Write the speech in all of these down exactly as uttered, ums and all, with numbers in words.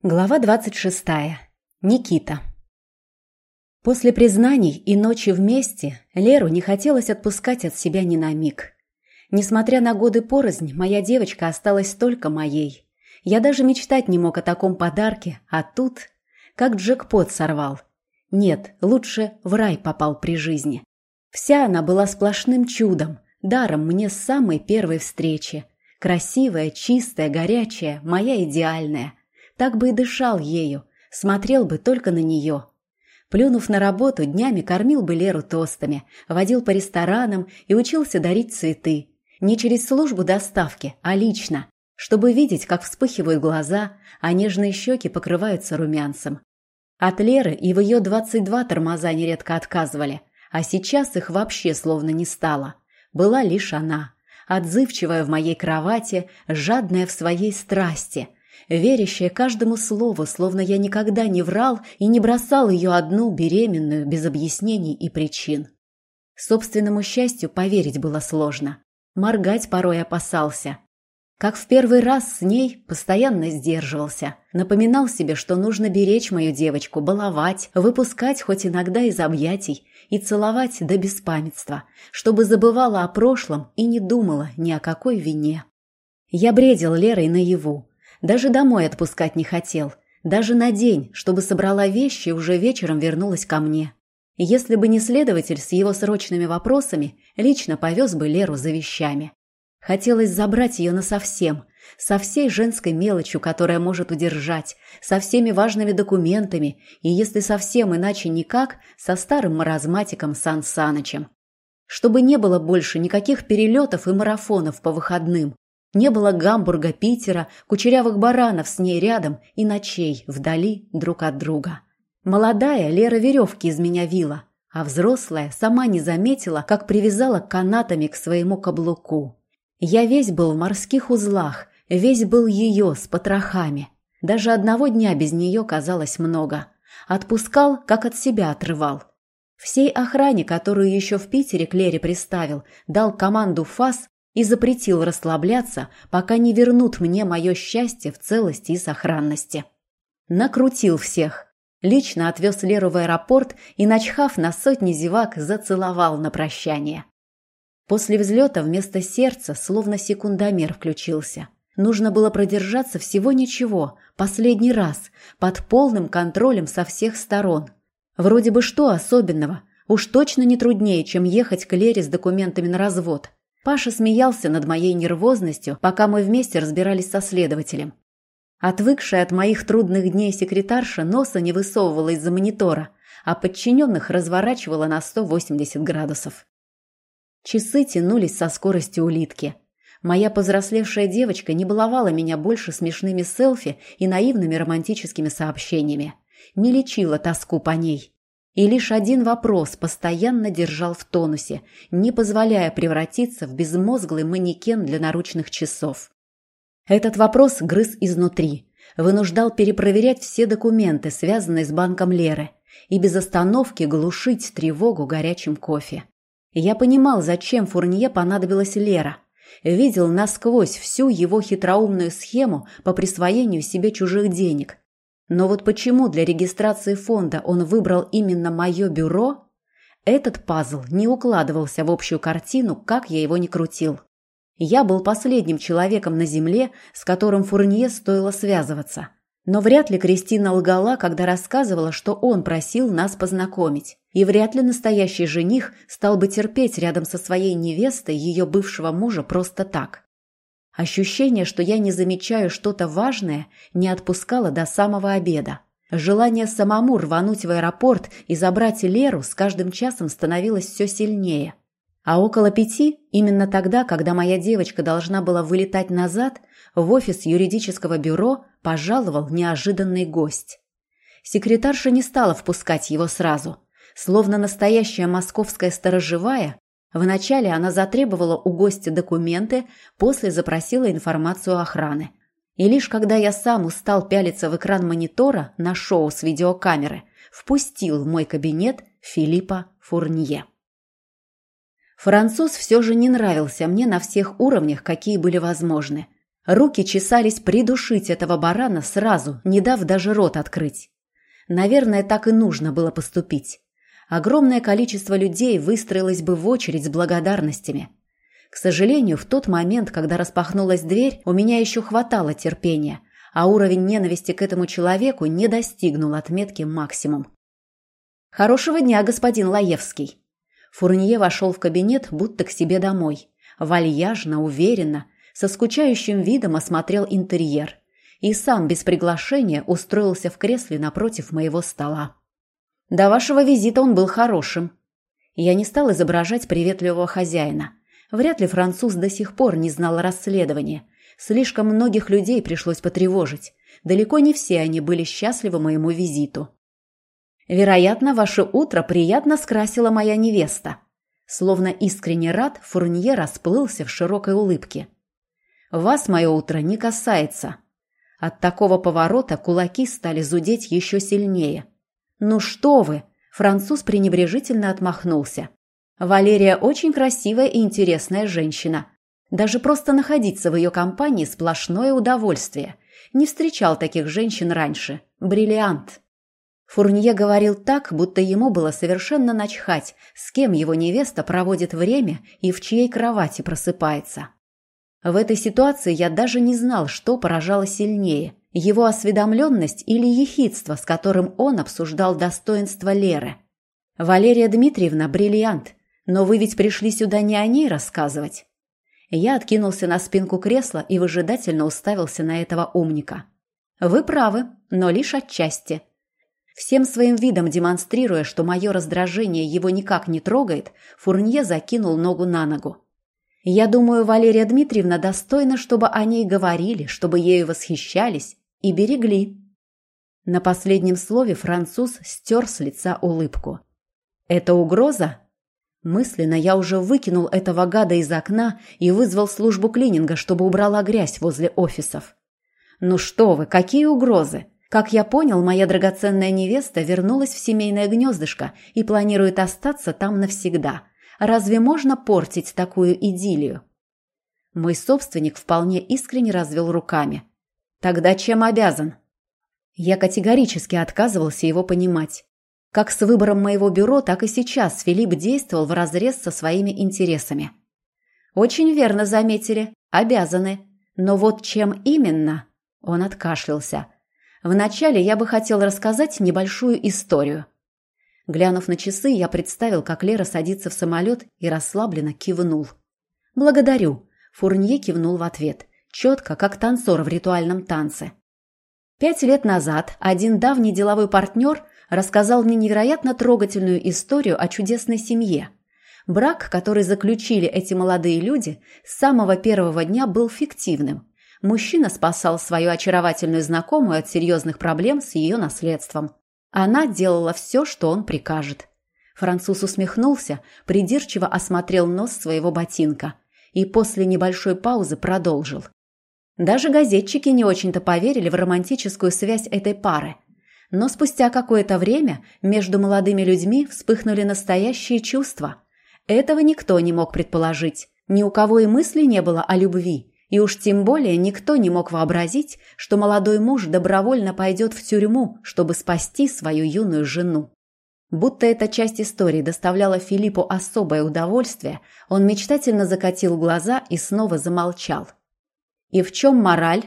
Глава двадцать шестая. Никита. После признаний и ночи вместе Леру не хотелось отпускать от себя ни на миг. Несмотря на годы порознь, моя девочка осталась только моей. Я даже мечтать не мог о таком подарке, а тут как джекпот сорвал. Нет, лучше в рай попал при жизни. Вся она была сплошным чудом, даром мне с самой первой встречи. Красивая, чистая, горячая, моя идеальная. Так бы и дышал ею, смотрел бы только на нее. Плюнув на работу, днями кормил бы Леру тостами, водил по ресторанам и учился дарить цветы. Не через службу доставки, а лично, чтобы видеть, как вспыхивают глаза, а нежные щеки покрываются румянцем. От Леры и в ее двадцать два тормоза нередко отказывали, а сейчас их вообще словно не стало. Была лишь она, отзывчивая в моей кровати, жадная в своей страсти – верящая каждому слову, словно я никогда не врал и не бросал ее одну, беременную, без объяснений и причин. Собственному счастью поверить было сложно. Моргать порой опасался. Как в первый раз с ней постоянно сдерживался. Напоминал себе, что нужно беречь мою девочку, баловать, выпускать хоть иногда из объятий и целовать до беспамятства, чтобы забывала о прошлом и не думала ни о какой вине. Я бредил Лерой наяву. Даже домой отпускать не хотел. Даже на день, чтобы собрала вещи и уже вечером вернулась ко мне. Если бы не следователь с его срочными вопросами, лично повез бы Леру за вещами. Хотелось забрать ее насовсем, со всей женской мелочью, которая может удержать, со всеми важными документами и, если совсем иначе никак, со старым маразматиком Сан Санычем. Чтобы не было больше никаких перелетов и марафонов по выходным. Не было Гамбурга, Питера, кучерявых баранов с ней рядом и ночей вдали друг от друга. Молодая Лера веревки из меня вила, а взрослая сама не заметила, как привязала канатами к своему каблуку. Я весь был в морских узлах, весь был ее с потрохами. Даже одного дня без нее казалось много. Отпускал, как от себя отрывал. Всей охране, которую еще в Питере к Лере приставил, дал команду ФАС, и запретил расслабляться, пока не вернут мне мое счастье в целости и сохранности. Накрутил всех. Лично отвез Леру в аэропорт и, начхав на сотни зевак, зацеловал на прощание. После взлета вместо сердца словно секундомер включился. Нужно было продержаться всего ничего, последний раз, под полным контролем со всех сторон. Вроде бы что особенного, уж точно не труднее, чем ехать к Лере с документами на развод. Паша смеялся над моей нервозностью, пока мы вместе разбирались со следователем. Отвыкшая от моих трудных дней секретарша носа не высовывала из-за монитора, а подчиненных разворачивала на сто восемьдесят градусов. Часы тянулись со скоростью улитки. Моя повзрослевшая девочка не баловала меня больше смешными селфи и наивными романтическими сообщениями. Не лечила тоску по ней. И лишь один вопрос постоянно держал в тонусе, не позволяя превратиться в безмозглый манекен для наручных часов. Этот вопрос грыз изнутри, вынуждал перепроверять все документы, связанные с банком Леры, и без остановки глушить тревогу горячим кофе. Я понимал, зачем Фурнье понадобилась Лера. Видел насквозь всю его хитроумную схему по присвоению себе чужих денег. Но вот почему для регистрации фонда он выбрал именно мое бюро, этот пазл не укладывался в общую картину, как я его ни крутил. Я был последним человеком на земле, с которым Фурнье стоило связываться. Но вряд ли Кристина лгала, когда рассказывала, что он просил нас познакомить. И вряд ли настоящий жених стал бы терпеть рядом со своей невестой ее бывшего мужа просто так. Ощущение, что я не замечаю что-то важное, не отпускало до самого обеда. Желание самому рвануть в аэропорт и забрать Леру с каждым часом становилось все сильнее. А около пяти, именно тогда, когда моя девочка должна была вылетать назад, в офис юридического бюро пожаловал неожиданный гость. Секретарша не стала впускать его сразу. Словно настоящая московская сторожевая, вначале она затребовала у гостя документы, после запросила информацию охраны. И лишь когда я сам устал пялиться в экран монитора на шоу с видеокамеры, впустил в мой кабинет Филиппа Фурнье. Француз все же не нравился мне на всех уровнях, какие были возможны. Руки чесались придушить этого барана сразу, не дав даже рот открыть. Наверное, так и нужно было поступить. Огромное количество людей выстроилось бы в очередь с благодарностями. К сожалению, в тот момент, когда распахнулась дверь, у меня еще хватало терпения, а уровень ненависти к этому человеку не достигнул отметки максимум. «Хорошего дня, господин Лаевский!» Фурнье вошел в кабинет, будто к себе домой. Вальяжно, уверенно, со скучающим видом осмотрел интерьер и сам без приглашения устроился в кресле напротив моего стола. До вашего визита он был хорошим. Я не стал изображать приветливого хозяина. Вряд ли француз до сих пор не знал расследования. Слишком многих людей пришлось потревожить. Далеко не все они были счастливы моему визиту. Вероятно, ваше утро приятно скрасила моя невеста. Словно искренне рад, Фурнье расплылся в широкой улыбке. Вас мое утро не касается. От такого поворота кулаки стали зудеть еще сильнее. «Ну что вы!» – француз пренебрежительно отмахнулся. «Валерия очень красивая и интересная женщина. Даже просто находиться в ее компании – сплошное удовольствие. Не встречал таких женщин раньше. Бриллиант!» Фурнье говорил так, будто ему было совершенно начхать, с кем его невеста проводит время и в чьей кровати просыпается. В этой ситуации я даже не знал, что поражало сильнее – его осведомленность или ехидство, с которым он обсуждал достоинства Леры. «Валерия Дмитриевна – бриллиант, но вы ведь пришли сюда не о ней рассказывать». Я откинулся на спинку кресла и выжидательно уставился на этого умника. «Вы правы, но лишь отчасти». Всем своим видом демонстрируя, что мое раздражение его никак не трогает, Фурнье закинул ногу на ногу. «Я думаю, Валерия Дмитриевна достойна, чтобы о ней говорили, чтобы ею восхищались и берегли». На последнем слове француз стер с лица улыбку. «Это угроза?» Мысленно я уже выкинул этого гада из окна и вызвал службу клининга, чтобы убрала грязь возле офисов. «Ну что вы, какие угрозы? Как я понял, моя драгоценная невеста вернулась в семейное гнездышко и планирует остаться там навсегда. Разве можно портить такую идиллию?» Мой собственник вполне искренне развел руками. «Тогда чем обязан?» Я категорически отказывался его понимать. Как с выбором моего бюро, так и сейчас Филипп действовал вразрез со своими интересами. «Очень верно заметили. Обязаны. Но вот чем именно?» Он откашлялся. «Вначале я бы хотел рассказать небольшую историю». Глянув на часы, я представил, как Лера садится в самолет и расслабленно кивнул. «Благодарю», – Фурнье кивнул в ответ, четко, как танцор в ритуальном танце. Пять лет назад один давний деловой партнер рассказал мне невероятно трогательную историю о чудесной семье. Брак, который заключили эти молодые люди, с самого первого дня был фиктивным. Мужчина спасал свою очаровательную знакомую от серьезных проблем с ее наследством. Она делала все, что он прикажет. Француз усмехнулся, придирчиво осмотрел нос своего ботинка и после небольшой паузы продолжил. Даже газетчики не очень-то поверили в романтическую связь этой пары. Но спустя какое-то время между молодыми людьми вспыхнули настоящие чувства. Этого никто не мог предположить. Ни у кого и мысли не было о любви. И уж тем более никто не мог вообразить, что молодой муж добровольно пойдет в тюрьму, чтобы спасти свою юную жену. Будто эта часть истории доставляла Филиппу особое удовольствие, он мечтательно закатил глаза и снова замолчал. «И в чем мораль?»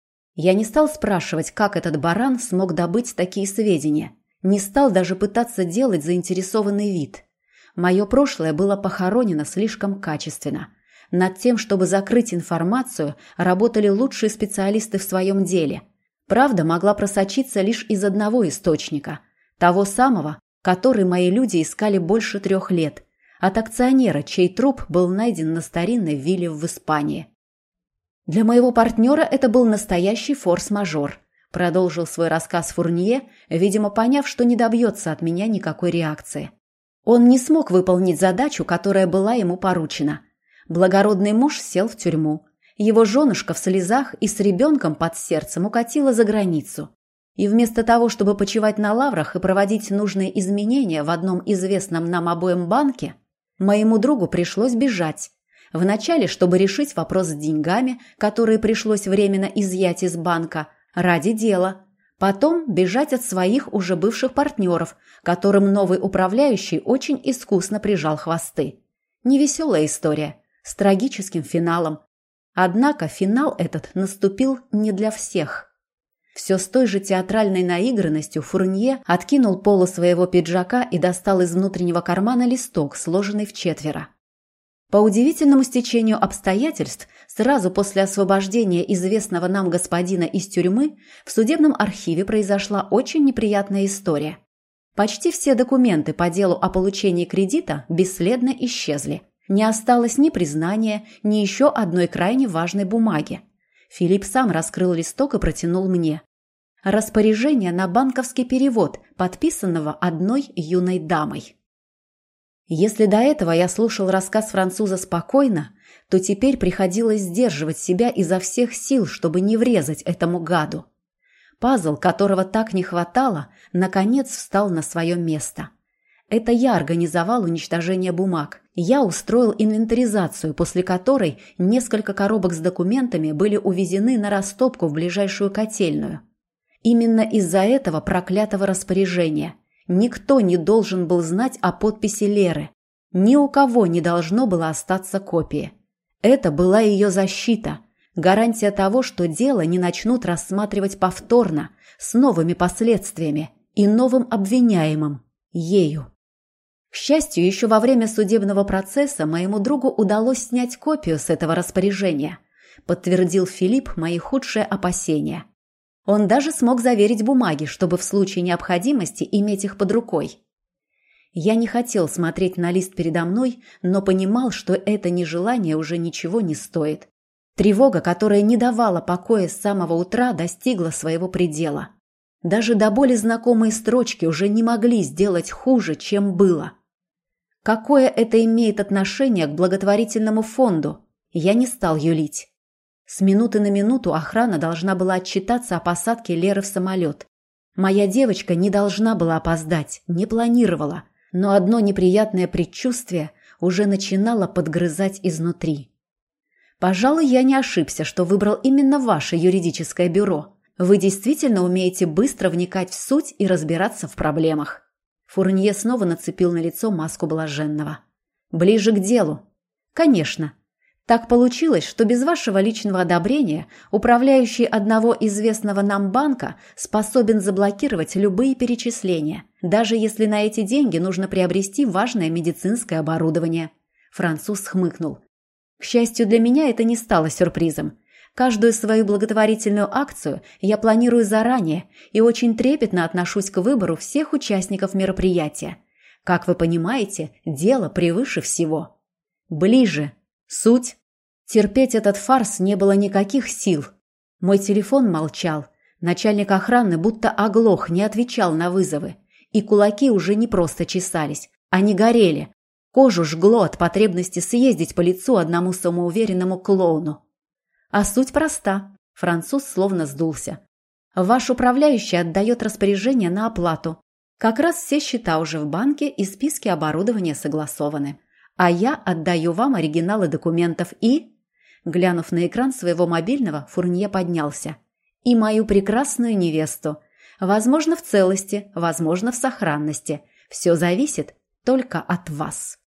Я не стал спрашивать, как этот баран смог добыть такие сведения. Не стал даже пытаться делать заинтересованный вид. Мое прошлое было похоронено слишком качественно. Над тем, чтобы закрыть информацию, работали лучшие специалисты в своем деле. Правда могла просочиться лишь из одного источника. Того самого, который мои люди искали больше трех лет. От акционера, чей труп был найден на старинной вилле в Испании. «Для моего партнера это был настоящий форс-мажор», продолжил свой рассказ Фурнье, видимо, поняв, что не добьется от меня никакой реакции. Он не смог выполнить задачу, которая была ему поручена. Благородный муж сел в тюрьму. Его женушка в слезах и с ребенком под сердцем укатила за границу. И вместо того, чтобы почивать на лаврах и проводить нужные изменения в одном известном нам обоим банке, моему другу пришлось бежать. Вначале, чтобы решить вопрос с деньгами, которые пришлось временно изъять из банка, ради дела. Потом бежать от своих уже бывших партнеров, которым новый управляющий очень искусно прижал хвосты. Невеселая история, с трагическим финалом. Однако финал этот наступил не для всех. Все с той же театральной наигранностью Фурнье откинул полу своего пиджака и достал из внутреннего кармана листок, сложенный вчетверо. По удивительному стечению обстоятельств, сразу после освобождения известного нам господина из тюрьмы, в судебном архиве произошла очень неприятная история. Почти все документы по делу о получении кредита бесследно исчезли. Не осталось ни признания, ни еще одной крайне важной бумаги. Филипп сам раскрыл листок и протянул мне. Распоряжение на банковский перевод, подписанного одной юной дамой. Если до этого я слушал рассказ француза спокойно, то теперь приходилось сдерживать себя изо всех сил, чтобы не врезать этому гаду. Пазл, которого так не хватало, наконец встал на свое место. Это я организовал уничтожение бумаг. Я устроил инвентаризацию, после которой несколько коробок с документами были увезены на растопку в ближайшую котельную. Именно из-за этого проклятого распоряжения. Никто не должен был знать о подписи Леры. Ни у кого не должно было остаться копии. Это была ее защита, гарантия того, что дело не начнут рассматривать повторно, с новыми последствиями и новым обвиняемым – ею. К счастью, еще во время судебного процесса моему другу удалось снять копию с этого распоряжения, подтвердил Филипп мои худшие опасения. Он даже смог заверить бумаги, чтобы в случае необходимости иметь их под рукой. Я не хотел смотреть на лист передо мной, но понимал, что это нежелание уже ничего не стоит. Тревога, которая не давала покоя с самого утра, достигла своего предела. Даже до боли знакомые строчки уже не могли сделать хуже, чем было. Какое это имеет отношение к благотворительному фонду? Я не стал юлить. С минуты на минуту охрана должна была отчитаться о посадке Леры в самолет. Моя девочка не должна была опоздать, не планировала, но одно неприятное предчувствие уже начинало подгрызать изнутри. Пожалуй, я не ошибся, что выбрал именно ваше юридическое бюро. Вы действительно умеете быстро вникать в суть и разбираться в проблемах. Фурнье снова нацепил на лицо маску блаженного. Ближе к делу. Конечно. Так получилось, что без вашего личного одобрения управляющий одного известного нам банка способен заблокировать любые перечисления, даже если на эти деньги нужно приобрести важное медицинское оборудование. Француз хмыкнул. К счастью для меня, это не стало сюрпризом. Каждую свою благотворительную акцию я планирую заранее и очень трепетно отношусь к выбору всех участников мероприятия. Как вы понимаете, дело превыше всего. Ближе. Суть. Терпеть этот фарс не было никаких сил. Мой телефон молчал. Начальник охраны будто оглох, не отвечал на вызовы. И кулаки уже не просто чесались. Они горели. Кожу жгло от потребности съездить по лицу одному самоуверенному клоуну. А суть проста. Француз словно сдулся. Ваш управляющий отдает распоряжение на оплату. Как раз все счета уже в банке и списки оборудования согласованы. А я отдаю вам оригиналы документов и... Глянув на экран своего мобильного, Фурнье поднялся. И мою прекрасную невесту. Возможно, в целости, возможно, в сохранности. Все зависит только от вас.